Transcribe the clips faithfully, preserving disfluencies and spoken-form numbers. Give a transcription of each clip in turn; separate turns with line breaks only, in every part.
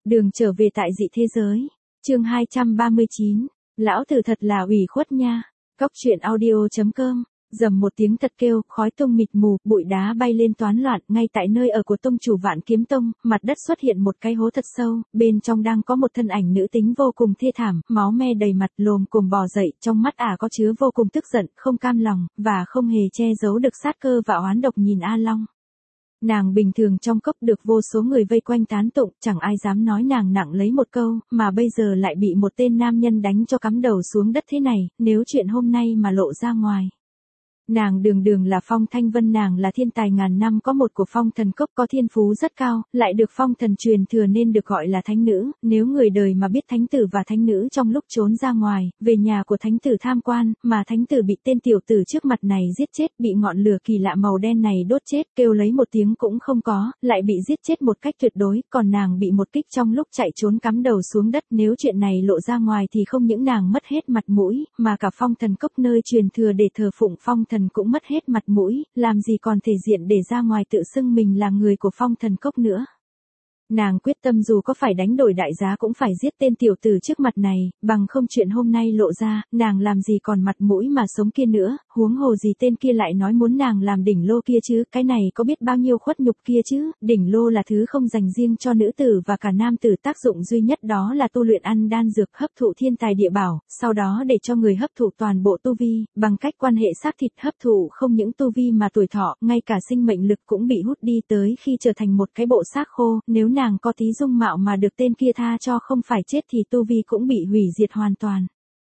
Đường trở về tại dị thế giới. Chương hai trăm ba mươi chín. Lão tử thật là ủy khuất nha. Cóc truyện audio chấm com. Dầm một tiếng thật kêu, khói tung mịt mù, bụi đá bay lên toán loạn, ngay tại nơi ở của tông chủ Vạn Kiếm Tông, mặt đất xuất hiện một cái hố thật sâu, bên trong đang có một thân ảnh nữ tính vô cùng thê thảm, máu me đầy mặt, lồm cồm bò dậy, trong mắt ả có chứa vô cùng tức giận, không cam lòng, và không hề che giấu được sát cơ và oán độc nhìn A Long. Nàng bình thường trong cốc được vô số người vây quanh tán tụng, chẳng ai dám nói nàng nặng lấy một câu, mà bây giờ lại bị một tên nam nhân đánh cho cắm đầu xuống đất thế này, nếu chuyện hôm nay mà lộ ra ngoài. Nàng đường đường là Phong Thanh Vân, nàng là thiên tài ngàn năm có một của Phong Thần Cốc, có thiên phú rất cao, lại được Phong Thần truyền thừa nên được gọi là thánh nữ. Nếu người đời mà biết thánh tử và thánh nữ trong lúc trốn ra ngoài, về nhà của thánh tử tham quan, mà thánh tử bị tên tiểu tử trước mặt này giết chết, bị ngọn lửa kỳ lạ màu đen này đốt chết, kêu lấy một tiếng cũng không có, lại bị giết chết một cách tuyệt đối, còn nàng bị một kích trong lúc chạy trốn cắm đầu xuống đất. Nếu chuyện này lộ ra ngoài thì không những nàng mất hết mặt mũi, mà cả Phong Thần Cốc nơi truyền thừa để thờ phụng Phong Thần cũng mất hết mặt mũi, làm gì còn thể diện để ra ngoài tự xưng mình là người của Phong Thần Cốc nữa. Nàng quyết tâm dù có phải đánh đổi đại giá cũng phải giết tên tiểu tử trước mặt này, bằng không chuyện hôm nay lộ ra, nàng làm gì còn mặt mũi mà sống kia nữa, huống hồ gì tên kia lại nói muốn nàng làm đỉnh lô kia chứ, cái này có biết bao nhiêu khuất nhục kia chứ, đỉnh lô là thứ không dành riêng cho nữ tử và cả nam tử, tác dụng duy nhất đó là tu luyện ăn đan dược hấp thụ thiên tài địa bảo, sau đó để cho người hấp thụ toàn bộ tu vi, bằng cách quan hệ xác thịt hấp thụ không những tu vi mà tuổi thọ, ngay cả sinh mệnh lực cũng bị hút đi tới khi trở thành một cái bộ xác khô, nếu nàng có tí dung mạo mà được tên kia tha cho không phải chết thì tu vi cũng bị hủy diệt hoàn toàn.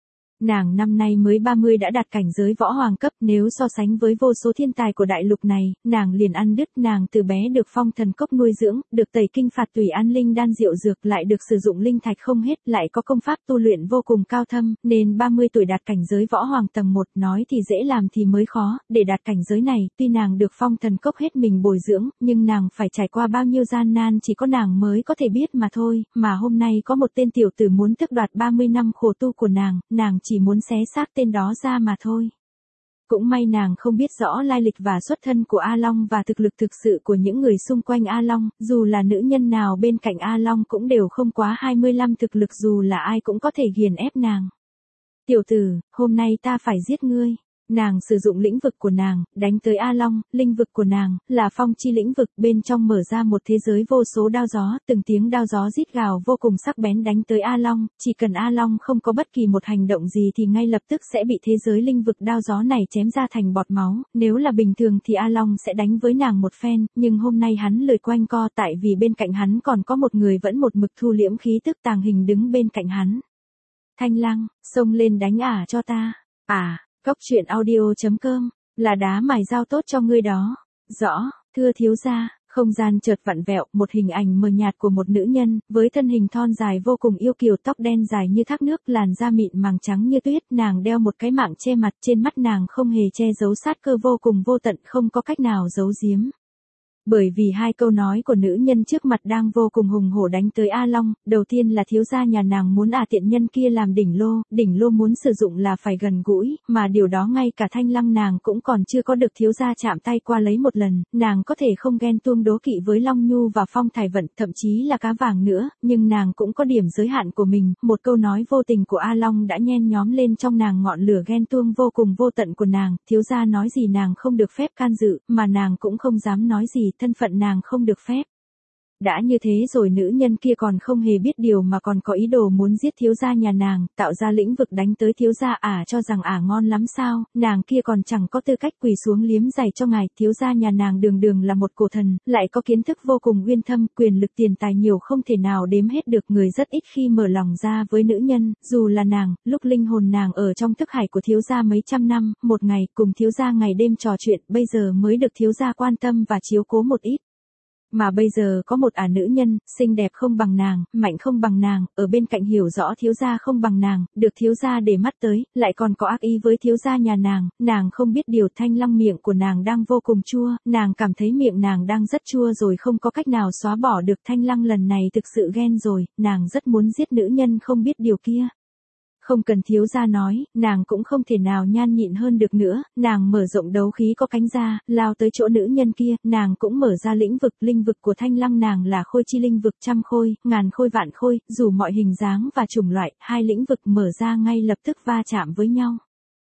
Nàng năm nay mới ba mươi đã đạt cảnh giới võ hoàng cấp, nếu so sánh với vô số thiên tài của đại lục này, nàng liền ăn đứt. Nàng từ bé được Phong Thần Cốc nuôi dưỡng, được tẩy kinh phạt tùy an linh đan diệu dược, lại được sử dụng linh thạch không hết, lại có công pháp tu luyện vô cùng cao thâm, nên ba mươi tuổi đạt cảnh giới võ hoàng tầng một, nói thì dễ làm thì mới khó, để đạt cảnh giới này, tuy nàng được Phong Thần Cốc hết mình bồi dưỡng, nhưng nàng phải trải qua bao nhiêu gian nan chỉ có nàng mới có thể biết mà thôi, mà hôm nay có một tên tiểu tử muốn tước đoạt ba mươi năm khổ tu của nàng, nàng chỉ muốn xé xác tên đó ra mà thôi. Cũng may nàng không biết rõ lai lịch và xuất thân của A Long và thực lực thực sự của những người xung quanh A Long, dù là nữ nhân nào bên cạnh A Long cũng đều không quá hai mươi lăm thực lực, dù là ai cũng có thể ghiền ép nàng. Tiểu tử, hôm nay ta phải giết ngươi. Nàng sử dụng lĩnh vực của nàng, đánh tới A Long, linh vực của nàng, là phong chi lĩnh vực, bên trong mở ra một thế giới vô số đao gió, từng tiếng đao gió rít gào vô cùng sắc bén đánh tới A Long, chỉ cần A Long không có bất kỳ một hành động gì thì ngay lập tức sẽ bị thế giới linh vực đao gió này chém ra thành bọt máu, nếu là bình thường thì A Long sẽ đánh với nàng một phen, nhưng hôm nay hắn lười quanh co tại vì bên cạnh hắn còn có một người vẫn một mực thu liễm khí tức tàng hình đứng bên cạnh hắn. Thanh Lăng, xông lên đánh ả cho ta. À. Cóc truyện audio chấm com, là đá mài dao tốt cho ngươi đó. Rõ, thưa thiếu gia. Không gian chợt vặn vẹo, một hình ảnh mờ nhạt của một nữ nhân, với thân hình thon dài vô cùng yêu kiều, tóc đen dài như thác nước, làn da mịn màng trắng như tuyết, nàng đeo một cái mạng che mặt, trên mắt nàng không hề che giấu sát cơ vô cùng vô tận, không có cách nào giấu giếm. Bởi vì hai câu nói của nữ nhân trước mặt đang vô cùng hùng hổ đánh tới A Long, đầu tiên là thiếu gia nhà nàng muốn à tiện nhân kia làm đỉnh lô, đỉnh lô muốn sử dụng là phải gần gũi, mà điều đó ngay cả Thanh Lăng nàng cũng còn chưa có được thiếu gia chạm tay qua lấy một lần, nàng có thể không ghen tuông đố kỵ với Long Nhu và Phong Thải Vận, thậm chí là cá vàng nữa, nhưng nàng cũng có điểm giới hạn của mình, một câu nói vô tình của A Long đã nhen nhóm lên trong nàng ngọn lửa ghen tuông vô cùng vô tận của nàng, thiếu gia nói gì nàng không được phép can dự, mà nàng cũng không dám nói gì, thân phận nàng không được phép. Đã như thế rồi nữ nhân kia còn không hề biết điều mà còn có ý đồ muốn giết thiếu gia nhà nàng, tạo ra lĩnh vực đánh tới thiếu gia. Ả cho rằng ả ngon lắm sao, nàng kia còn chẳng có tư cách quỳ xuống liếm giày cho ngài, thiếu gia nhà nàng đường đường là một cổ thần, lại có kiến thức vô cùng uyên thâm, quyền lực tiền tài nhiều không thể nào đếm hết được, người rất ít khi mở lòng ra với nữ nhân, dù là nàng, lúc linh hồn nàng ở trong thức hải của thiếu gia mấy trăm năm, một ngày cùng thiếu gia ngày đêm trò chuyện, bây giờ mới được thiếu gia quan tâm và chiếu cố một ít. Mà bây giờ có một ả nữ nhân, xinh đẹp không bằng nàng, mạnh không bằng nàng, ở bên cạnh hiểu rõ thiếu gia không bằng nàng, được thiếu gia để mắt tới, lại còn có ác ý với thiếu gia nhà nàng, nàng không biết điều. Thanh Lăng miệng của nàng đang vô cùng chua, nàng cảm thấy miệng nàng đang rất chua rồi không có cách nào xóa bỏ được. Thanh Lăng lần này thực sự ghen rồi, nàng rất muốn giết nữ nhân không biết điều kia. Không cần thiếu gia nói, nàng cũng không thể nào nhan nhịn hơn được nữa, nàng mở rộng đấu khí có cánh ra, lao tới chỗ nữ nhân kia, nàng cũng mở ra lĩnh vực, linh vực của Thanh Lăng nàng là khôi chi linh vực trăm khôi, ngàn khôi vạn khôi, dù mọi hình dáng và chủng loại, hai lĩnh vực mở ra ngay lập tức va chạm với nhau.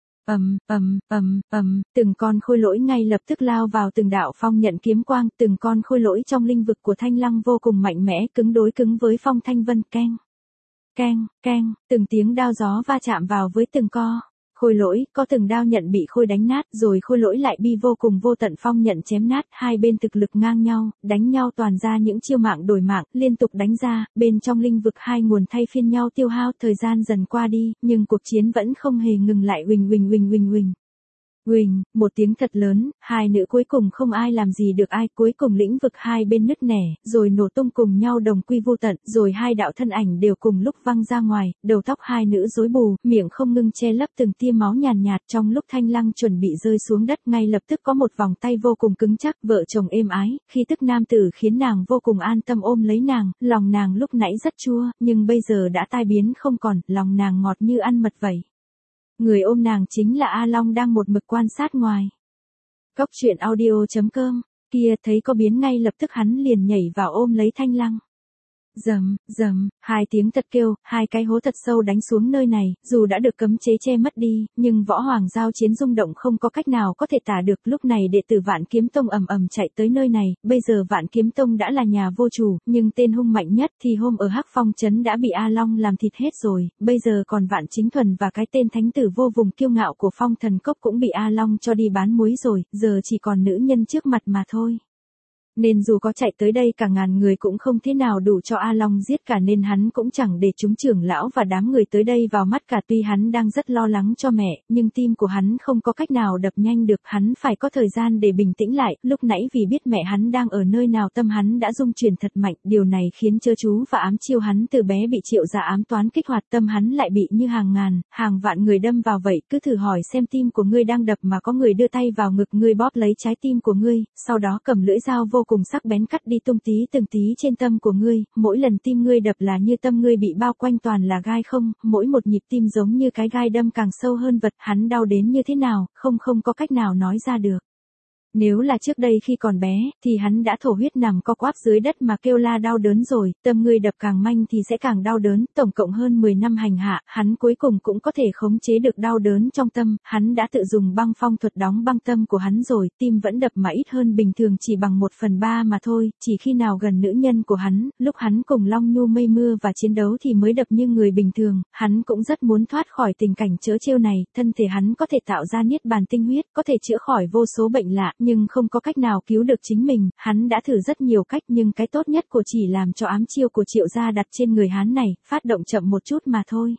Ầm, ầm, ầm, ầm, từng con khôi lỗi ngay lập tức lao vào từng đạo phong nhận kiếm quang, từng con khôi lỗi trong linh vực của Thanh Lăng vô cùng mạnh mẽ, cứng đối cứng với Phong Thanh Vân, keng, keng, keng, từng tiếng đao gió va chạm vào với từng co. Khôi lỗi, có từng đao nhận bị khôi đánh nát, rồi khôi lỗi lại bi vô cùng vô tận phong nhận chém nát, hai bên thực lực ngang nhau, đánh nhau toàn ra những chiêu mạng đổi mạng, liên tục đánh ra, bên trong linh vực hai nguồn thay phiên nhau tiêu hao, thời gian dần qua đi, nhưng cuộc chiến vẫn không hề ngừng lại. Huỳnh huỳnh huỳnh huỳnh huỳnh. Huỳnh, một tiếng thật lớn, hai nữ cuối cùng không ai làm gì được ai, cuối cùng lĩnh vực hai bên nứt nẻ, rồi nổ tung cùng nhau đồng quy vô tận, rồi hai đạo thân ảnh đều cùng lúc văng ra ngoài, đầu tóc hai nữ rối bù, miệng không ngừng che lấp từng tia máu nhàn nhạt, nhạt. Trong lúc Thanh Lăng chuẩn bị rơi xuống đất, ngay lập tức có một vòng tay vô cùng cứng chắc, vợ chồng êm ái, khi tức nam tử khiến nàng vô cùng an tâm ôm lấy nàng, lòng nàng lúc nãy rất chua, nhưng bây giờ đã tai biến không còn, lòng nàng ngọt như ăn mật vậy. Người ôm nàng chính là A Long đang một mực quan sát ngoài. Cốc truyện audio chấm com, kia thấy có biến ngay lập tức hắn liền nhảy vào ôm lấy Thanh Lăng. Rầm, rầm, hai tiếng thật kêu, hai cái hố thật sâu đánh xuống nơi này, dù đã được cấm chế che mất đi, nhưng võ hoàng giao chiến rung động không có cách nào có thể tả được. Lúc này đệ tử Vạn Kiếm Tông ầm ầm chạy tới nơi này, bây giờ Vạn Kiếm Tông đã là nhà vô chủ, nhưng tên hung mạnh nhất thì hôm ở Hắc Phong trấn đã bị A Long làm thịt hết rồi, bây giờ còn Vạn Chính Thuần và cái tên thánh tử vô vùng kiêu ngạo của Phong Thần Cốc cũng bị A Long cho đi bán muối rồi, giờ chỉ còn nữ nhân trước mặt mà thôi. Nên dù có chạy tới đây cả ngàn người cũng không thế nào đủ cho A Long giết cả, nên hắn cũng chẳng để chúng trưởng lão và đám người tới đây vào mắt cả. Tuy hắn đang rất lo lắng cho mẹ, nhưng tim của hắn không có cách nào đập nhanh được, hắn phải có thời gian để bình tĩnh lại. Lúc nãy vì biết mẹ hắn đang ở nơi nào, tâm hắn đã rung chuyển thật mạnh, điều này khiến chớ chú và ám chiêu hắn từ bé bị Triệu gia ám toán kích hoạt, tâm hắn lại bị như hàng ngàn, hàng vạn người đâm vào vậy. Cứ thử hỏi xem, tim của ngươi đang đập mà có người đưa tay vào ngực ngươi bóp lấy trái tim của ngươi, sau đó cầm lưỡi dao vô cùng sắc bén cắt đi tung tí từng tí trên tâm của ngươi, mỗi lần tim ngươi đập là như tâm ngươi bị bao quanh toàn là gai không, mỗi một nhịp tim giống như cái gai đâm càng sâu hơn vật, hắn đau đến như thế nào, không không có cách nào nói ra được. Nếu là trước đây khi còn bé, thì hắn đã thổ huyết nằm co quắp dưới đất mà kêu la đau đớn rồi, tâm ngươi đập càng manh thì sẽ càng đau đớn, tổng cộng hơn mười năm hành hạ, hắn cuối cùng cũng có thể khống chế được đau đớn trong tâm, hắn đã tự dùng băng phong thuật đóng băng tâm của hắn rồi, tim vẫn đập mà ít hơn bình thường chỉ bằng một phần ba mà thôi, chỉ khi nào gần nữ nhân của hắn, lúc hắn cùng Long Nhu mây mưa và chiến đấu thì mới đập như người bình thường, hắn cũng rất muốn thoát khỏi tình cảnh trớ trêu này, thân thể hắn có thể tạo ra niết bàn tinh huyết, có thể chữa khỏi vô số bệnh lạ, nhưng không có cách nào cứu được chính mình, hắn đã thử rất nhiều cách nhưng cái tốt nhất của chỉ làm cho ám chiêu của Triệu gia đặt trên người hắn này, phát động chậm một chút mà thôi.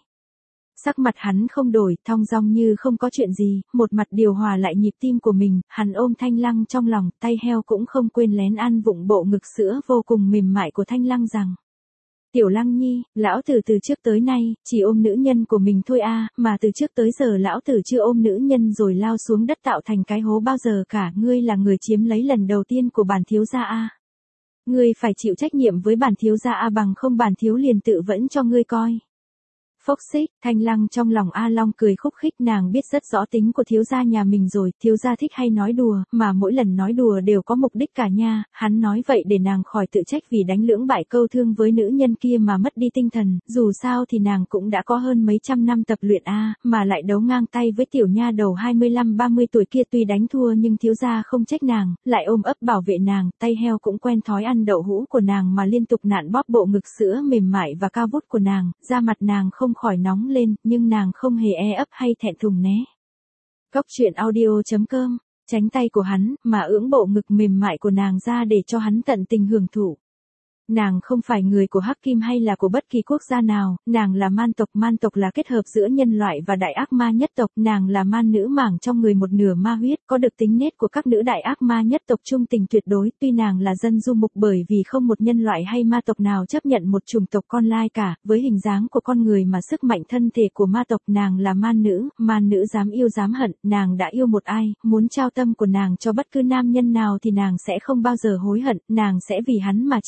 Sắc mặt hắn không đổi, thong dong như không có chuyện gì, một mặt điều hòa lại nhịp tim của mình, hắn ôm Thanh Lăng trong lòng, tay heo cũng không quên lén ăn vụng bộ ngực sữa vô cùng mềm mại của Thanh Lăng rằng: Tiểu Lăng Nhi, lão tử từ trước tới nay, chỉ ôm nữ nhân của mình thôi a, mà từ trước tới giờ lão tử chưa ôm nữ nhân rồi lao xuống đất tạo thành cái hố bao giờ cả, ngươi là người chiếm lấy lần đầu tiên của bản thiếu gia a. Ngươi phải chịu trách nhiệm với bản thiếu gia a, bằng không bản thiếu liền tự vẫn cho ngươi coi. Phốc xích, Thanh Lăng trong lòng A Long cười khúc khích, nàng biết rất rõ tính của thiếu gia nhà mình rồi, thiếu gia thích hay nói đùa, mà mỗi lần nói đùa đều có mục đích cả nha, hắn nói vậy để nàng khỏi tự trách vì đánh lưỡng bại câu thương với nữ nhân kia mà mất đi tinh thần, dù sao thì nàng cũng đã có hơn mấy trăm năm tập luyện a, mà lại đấu ngang tay với tiểu nha đầu hai mươi lăm ba mươi tuổi kia, tuy đánh thua nhưng thiếu gia không trách nàng, lại ôm ấp bảo vệ nàng, tay heo cũng quen thói ăn đậu hũ của nàng mà liên tục nặn bóp bộ ngực sữa mềm mại và cao vút của nàng, da mặt nàng không khỏi nóng lên, nhưng nàng không hề e ấp hay thẹn thùng né. Cốc truyện audio chấm com, tránh tay của hắn, mà ưỡng bộ ngực mềm mại của nàng ra để cho hắn tận tình hưởng thụ. Nàng không phải người của Hắc Kim hay là của bất kỳ quốc gia nào, nàng là man tộc, man tộc là kết hợp giữa nhân loại và đại ác ma nhất tộc, nàng là man nữ mảng trong người một nửa ma huyết, có được tính nết của các nữ đại ác ma nhất tộc, trung tình tuyệt đối, tuy nàng là dân du mục bởi vì không một nhân loại hay ma tộc nào chấp nhận một chủng tộc con lai cả, với hình dáng của con người mà sức mạnh thân thể của ma tộc, nàng là man nữ, man nữ dám yêu dám hận, nàng đã yêu một ai, muốn trao tâm của nàng cho bất cứ nam nhân nào thì nàng sẽ không bao giờ hối hận, nàng sẽ vì hắn mà chiến đấu dù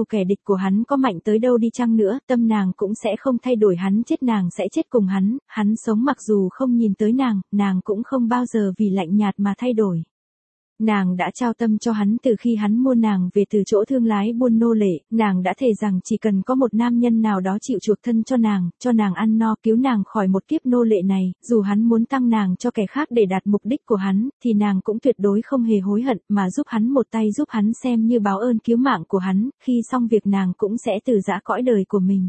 dù kẻ địch của hắn có mạnh tới đâu đi chăng nữa, tâm nàng cũng sẽ không thay đổi, hắn chết nàng sẽ chết cùng hắn, hắn sống mặc dù không nhìn tới nàng, nàng cũng không bao giờ vì lạnh nhạt mà thay đổi. Nàng đã trao tâm cho hắn từ khi hắn mua nàng về từ chỗ thương lái buôn nô lệ, nàng đã thề rằng chỉ cần có một nam nhân nào đó chịu chuộc thân cho nàng, cho nàng ăn no, cứu nàng khỏi một kiếp nô lệ này, dù hắn muốn tăng nàng cho kẻ khác để đạt mục đích của hắn, thì nàng cũng tuyệt đối không hề hối hận, mà giúp hắn một tay, giúp hắn xem như báo ơn cứu mạng của hắn, khi xong việc nàng cũng sẽ từ giã cõi đời của mình.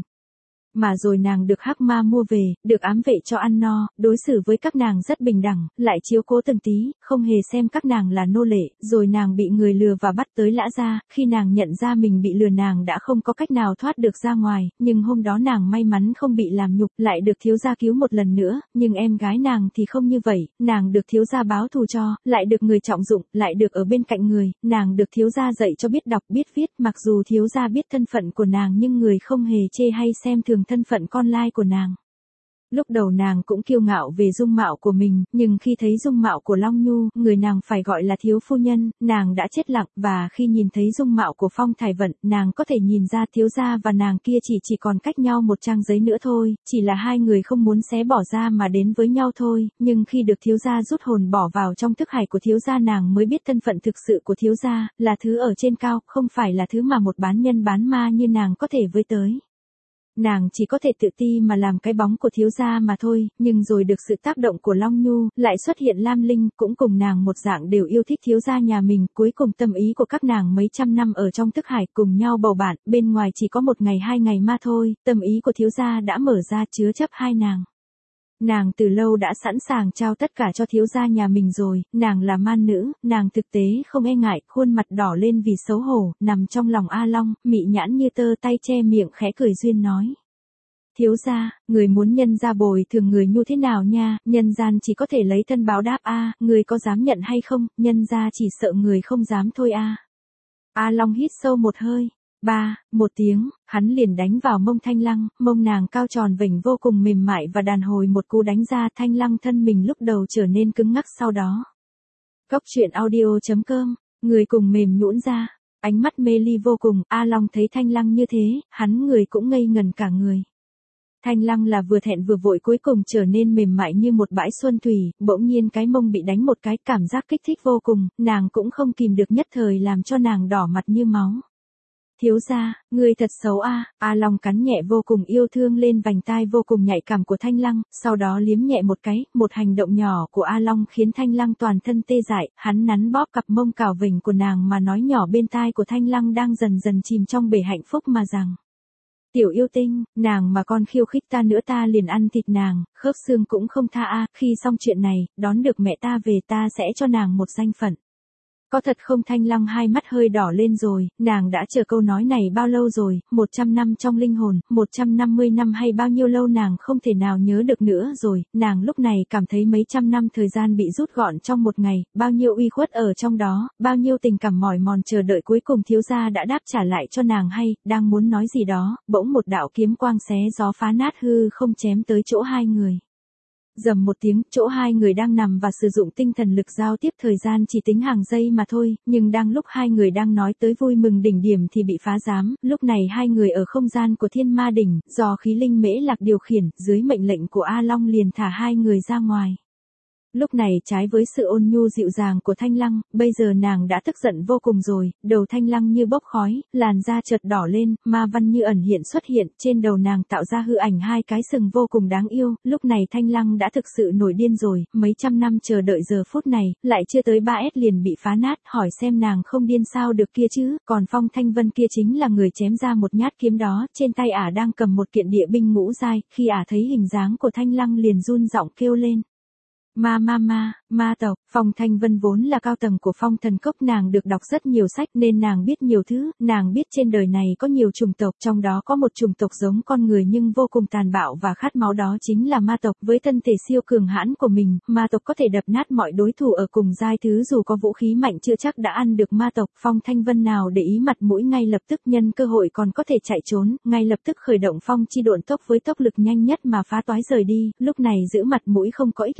Mà rồi nàng được hắc ma mua về, được ám vệ cho ăn no, đối xử với các nàng rất bình đẳng, lại chiếu cố từng tí, không hề xem các nàng là nô lệ, rồi nàng bị người lừa và bắt tới Lã Gia, khi nàng nhận ra mình bị lừa nàng đã không có cách nào thoát được ra ngoài, nhưng hôm đó nàng may mắn không bị làm nhục, lại được thiếu gia cứu một lần nữa, nhưng em gái nàng thì không như vậy, nàng được thiếu gia báo thù cho, lại được người trọng dụng, lại được ở bên cạnh người, nàng được thiếu gia dạy cho biết đọc biết viết, mặc dù thiếu gia biết thân phận của nàng nhưng người không hề chê hay xem thường thân phận con lai của nàng. Lúc đầu nàng cũng kiêu ngạo về dung mạo của mình, nhưng khi thấy dung mạo của Long Nhu, người nàng phải gọi là thiếu phu nhân, nàng đã chết lặng, và khi nhìn thấy dung mạo của Phong Thải Vận, nàng có thể nhìn ra thiếu gia và nàng kia chỉ chỉ còn cách nhau một trang giấy nữa thôi, chỉ là hai người không muốn xé bỏ ra mà đến với nhau thôi, nhưng khi được thiếu gia rút hồn bỏ vào trong thức hải của thiếu gia nàng mới biết thân phận thực sự của thiếu gia, là thứ ở trên cao, không phải là thứ mà một bán nhân bán ma như nàng có thể với tới. Nàng chỉ có thể tự ti mà làm cái bóng của thiếu gia mà thôi, nhưng rồi được sự tác động của Long Nhu, lại xuất hiện Lam Linh, cũng cùng nàng một dạng đều yêu thích thiếu gia nhà mình, cuối cùng tâm ý của các nàng mấy trăm năm ở trong thức hải cùng nhau bầu bạn, bên ngoài chỉ có một ngày hai ngày mà thôi, tâm ý của thiếu gia đã mở ra chứa chấp hai nàng. Nàng từ lâu đã sẵn sàng trao tất cả cho thiếu gia nhà mình rồi, nàng là man nữ, nàng thực tế không e ngại, khuôn mặt đỏ lên vì xấu hổ, nằm trong lòng A Long, mị nhãn như tơ, tay che miệng khẽ cười duyên nói. Thiếu gia, người muốn nhân gia bồi thường người nhu thế nào nha, nhân gian chỉ có thể lấy thân báo đáp a, người có dám nhận hay không, nhân gia chỉ sợ người không dám thôi a. A Long hít sâu một hơi. Ba, một tiếng, hắn liền đánh vào mông Thanh Lăng, mông nàng cao tròn vểnh vô cùng mềm mại và đàn hồi một cú đánh ra, Thanh Lăng thân mình lúc đầu trở nên cứng ngắc sau đó. Cốc truyện audio chấm com, người cùng mềm nhũn ra, ánh mắt mê ly vô cùng, A Long thấy Thanh Lăng như thế, hắn người cũng ngây ngần cả người. Thanh Lăng là vừa thẹn vừa vội cuối cùng trở nên mềm mại như một bãi xuân thủy, bỗng nhiên cái mông bị đánh một cái, cảm giác kích thích vô cùng, nàng cũng không kìm được nhất thời làm cho nàng đỏ mặt như máu. Thiếu gia, người thật xấu a. A Long cắn nhẹ vô cùng yêu thương lên vành tai vô cùng nhạy cảm của Thanh Lăng, sau đó liếm nhẹ một cái, một hành động nhỏ của A Long khiến Thanh Lăng toàn thân tê dại, hắn nắn bóp cặp mông cào vểnh của nàng mà nói nhỏ bên tai của Thanh Lăng đang dần dần chìm trong bể hạnh phúc mà rằng. Tiểu yêu tinh, nàng mà con khiêu khích ta nữa ta liền ăn thịt nàng, khớp xương cũng không tha a. Khi xong chuyện này, đón được mẹ ta về ta sẽ cho nàng một danh phận. Có thật không? Thanh Lăng hai mắt hơi đỏ lên rồi, nàng đã chờ câu nói này bao lâu rồi, một trăm năm trong linh hồn, một trăm năm mươi năm hay bao nhiêu lâu nàng không thể nào nhớ được nữa rồi, nàng lúc này cảm thấy mấy trăm năm thời gian bị rút gọn trong một ngày, bao nhiêu uy khuất ở trong đó, bao nhiêu tình cảm mỏi mòn chờ đợi cuối cùng thiếu gia đã đáp trả lại cho nàng hay, đang muốn nói gì đó, bỗng một đạo kiếm quang xé gió phá nát hư không chém tới chỗ hai người. Dầm một tiếng, chỗ hai người đang nằm và sử dụng tinh thần lực giao tiếp thời gian chỉ tính hàng giây mà thôi, nhưng đang lúc hai người đang nói tới vui mừng đỉnh điểm thì bị phá giám, lúc này hai người ở không gian của Thiên Ma Đỉnh, do khí linh Mễ Lạc điều khiển, dưới mệnh lệnh của A Long liền thả hai người ra ngoài. Lúc này trái với sự ôn nhu dịu dàng của Thanh Lăng, bây giờ nàng đã tức giận vô cùng rồi, đầu Thanh Lăng như bốc khói, làn da chợt đỏ lên, ma văn như ẩn hiện xuất hiện, trên đầu nàng tạo ra hư ảnh hai cái sừng vô cùng đáng yêu, lúc này Thanh Lăng đã thực sự nổi điên rồi, mấy trăm năm chờ đợi giờ phút này, lại chưa tới ba S liền bị phá nát, hỏi xem nàng không điên sao được kia chứ, còn Phong Thanh Vân kia chính là người chém ra một nhát kiếm đó, trên tay ả đang cầm một kiện địa binh ngũ giai, khi ả thấy hình dáng của Thanh Lăng liền run giọng kêu lên. Ma ma ma, ma tộc, Phong Thanh Vân vốn là cao tầng của Phong Thần Cốc, nàng được đọc rất nhiều sách nên nàng biết nhiều thứ, nàng biết trên đời này có nhiều chủng tộc, trong đó có một chủng tộc giống con người nhưng vô cùng tàn bạo và khát máu, đó chính là ma tộc. Với thân thể siêu cường hãn của mình, ma tộc có thể đập nát mọi đối thủ ở cùng giai thứ, dù có vũ khí mạnh chưa chắc đã ăn được ma tộc. Phong Thanh Vân nào để ý mặt mũi, ngay lập tức nhân cơ hội còn có thể chạy trốn, ngay lập tức khởi động phong chi độn tốc với tốc lực nhanh nhất mà phá toái rời đi, lúc này giữ mặt mũi không có ích lợi a.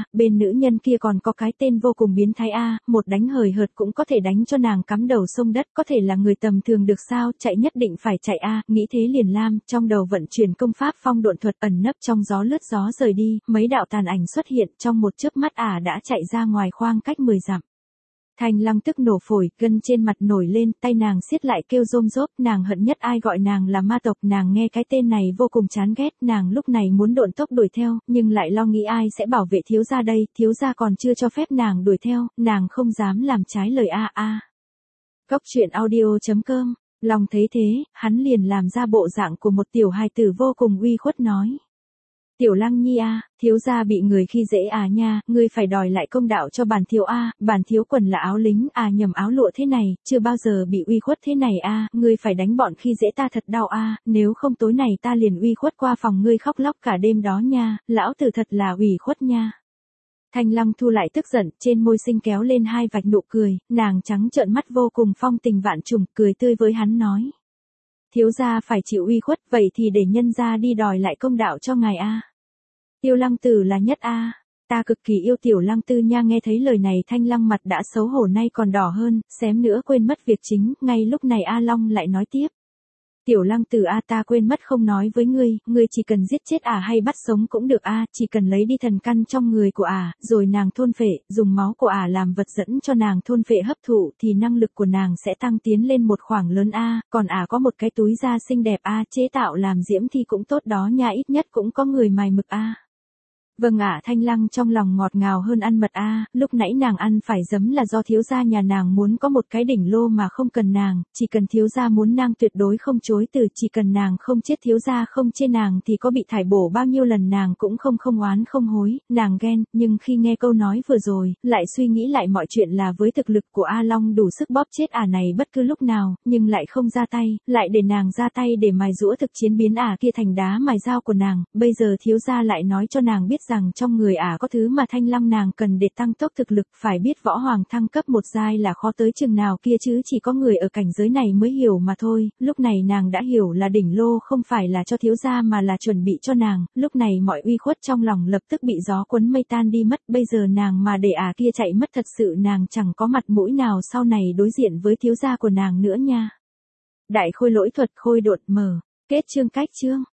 a, bên nữ nhân kia còn có cái tên vô cùng biến thái a, một đánh hời hợt cũng có thể đánh cho nàng cắm đầu sông đất, có thể là người tầm thường được sao, chạy nhất định phải chạy a, nghĩ thế liền lam, trong đầu vận chuyển công pháp phong độn thuật ẩn nấp trong gió lướt gió rời đi, mấy đạo tàn ảnh xuất hiện trong một chớp mắt ả đã chạy ra ngoài khoang cách mười dặm. Thanh Lăng tức nổ phổi, gân trên mặt nổi lên, tay nàng siết lại kêu rôm rốp, nàng hận nhất ai gọi nàng là ma tộc, nàng nghe cái tên này vô cùng chán ghét, nàng lúc này muốn độn tốc đuổi theo, nhưng lại lo nghĩ ai sẽ bảo vệ thiếu gia đây, thiếu gia còn chưa cho phép nàng đuổi theo, nàng không dám làm trái lời a a. Cốc truyện audio chấm com, Long thấy thế, hắn liền làm ra bộ dạng của một tiểu hài tử vô cùng uy khuất nói. Tiểu Lăng Nhi a, thiếu gia bị người khi dễ à nha, ngươi phải đòi lại công đạo cho bản thiếu a, bản thiếu quần là áo lính à nhầm áo lụa thế này, chưa bao giờ bị uy khuất thế này a, ngươi phải đánh bọn khi dễ ta thật đau a, nếu không tối này ta liền uy khuất qua phòng ngươi khóc lóc cả đêm đó nha, lão tử thật là ủy khuất nha. Thanh Lăng thu lại tức giận, trên môi xinh kéo lên hai vạch nụ cười, nàng trắng trợn mắt vô cùng phong tình vạn trùng, cười tươi với hắn nói. Thiếu gia phải chịu uy khuất, vậy thì để nhân gia đi đòi lại công đạo cho ngài a. Tiêu Lăng Tử là nhất a, ta cực kỳ yêu Tiểu Lăng Tư nha, nghe thấy lời này Thanh Lăng mặt đã xấu hổ nay còn đỏ hơn, xém nữa quên mất việc chính, ngay lúc này A Long lại nói tiếp. Tiểu Lăng Tử a, ta quên mất không nói với ngươi, ngươi chỉ cần giết chết ả hay bắt sống cũng được a, chỉ cần lấy đi thần căn trong người của ả, rồi nàng thôn phệ, dùng máu của ả làm vật dẫn cho nàng thôn phệ hấp thụ thì năng lực của nàng sẽ tăng tiến lên một khoảng lớn a, còn ả có một cái túi da xinh đẹp a, chế tạo làm diễm thì cũng tốt đó nha, ít nhất cũng có người mài mực a. Vâng ạ, Thanh Lăng trong lòng ngọt ngào hơn ăn mật a, lúc nãy nàng ăn phải giấm là do thiếu gia nhà nàng muốn có một cái đỉnh lô mà không cần nàng, chỉ cần thiếu gia muốn nàng tuyệt đối không chối từ, chỉ cần nàng không chết thiếu gia không chê nàng thì có bị thải bổ bao nhiêu lần nàng cũng không không oán không hối, nàng ghen, nhưng khi nghe câu nói vừa rồi, lại suy nghĩ lại mọi chuyện là với thực lực của A Long đủ sức bóp chết ả này bất cứ lúc nào, nhưng lại không ra tay, lại để nàng ra tay để mài giũa thực chiến biến ả kia thành đá mài dao của nàng, bây giờ thiếu gia lại nói cho nàng biết rằng trong người ả có thứ mà Thanh Lăng nàng cần để tăng tốc thực lực, phải biết võ hoàng thăng cấp một giai là khó tới chừng nào kia chứ, chỉ có người ở cảnh giới này mới hiểu mà thôi, lúc này nàng đã hiểu là đỉnh lô không phải là cho thiếu gia mà là chuẩn bị cho nàng, lúc này mọi uy khuất trong lòng lập tức bị gió cuốn mây tan đi mất, bây giờ nàng mà để ả kia chạy mất thật sự nàng chẳng có mặt mũi nào sau này đối diện với thiếu gia của nàng nữa nha. Đại khôi lỗi thuật khôi đột mở, kết chương cách chương.